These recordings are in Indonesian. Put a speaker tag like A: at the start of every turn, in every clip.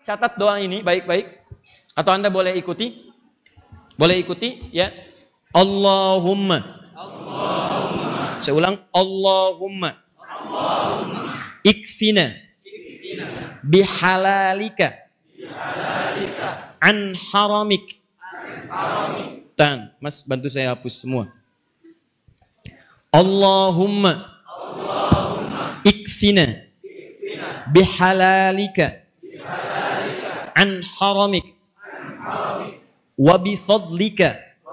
A: catat doa ini baik-baik. Atau Anda boleh ikuti. Boleh ikuti ya. Allahumma. Saya ulang. Allahumma. Ikfina. Bihalalika. An haramik. Tan, Mas bantu saya hapus semua. Allahumma ikfina bihalalika an haramik wa bifadlika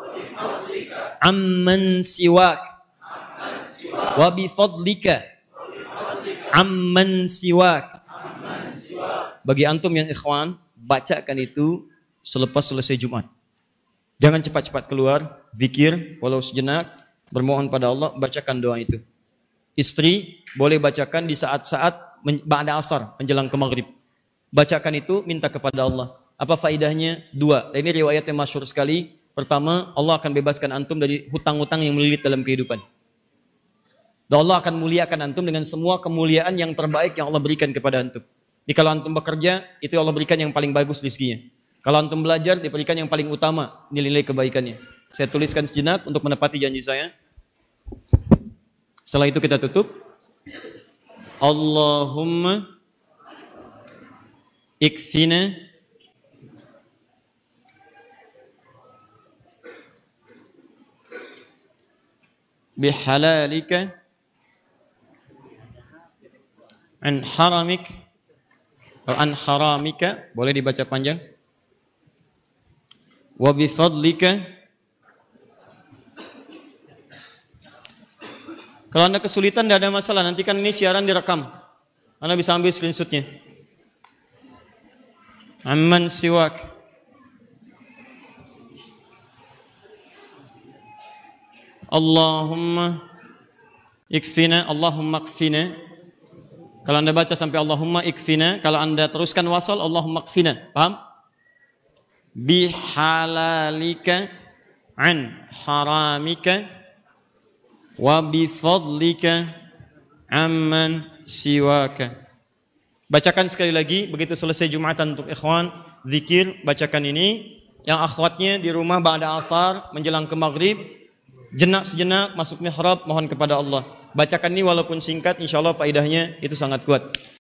A: amman siwak wa bifadlika amman siwak. Bagi antum yang ikhwan, bacakan itu selepas selesai Jumat. Jangan cepat-cepat keluar, zikir walau sejenak, bermohon pada Allah, bacakan doa itu. Istri boleh bacakan di saat-saat ba'da asar, menjelang ke maghrib. Bacakan itu, minta kepada Allah. Apa faidahnya? 2. Dan ini riwayat yang masyhur sekali. Pertama, Allah akan bebaskan antum dari hutang-hutang yang melilit dalam kehidupan. Dan Allah akan muliakan antum dengan semua kemuliaan yang terbaik yang Allah berikan kepada antum. Jadi kalau antum bekerja, itu Allah berikan yang paling bagus rezekinya. Kalau antum belajar, diberikan yang paling utama nilai-nilai kebaikannya. Saya tuliskan sejenak untuk menepati janji saya. Setelah itu kita tutup. Allahumma ikfina bihalalika an haramik atau an haramika, boleh dibaca panjang. Wa bifadlika. Kalau Anda kesulitan tidak ada masalah, nanti kan ini siaran direkam. Anda bisa ambil screenshotnya. Amman siwak. Allahumma ikfina, Allahumma ikfina. Kalau Anda baca sampai Allahumma ikfina, kalau Anda teruskan wasal Allahumma ikfina. Paham? Bihalalika an haramika wa bifadlika amman siwaka. Bacakan sekali lagi begitu selesai Jumatan untuk ikhwan, zikir, bacakan ini. Yang akhwatnya di rumah ba'da asar menjelang ke maghrib, jenak sejenak masuk mihrab mohon kepada Allah. Bacakan ini walaupun singkat, insyaallah faedahnya itu sangat kuat.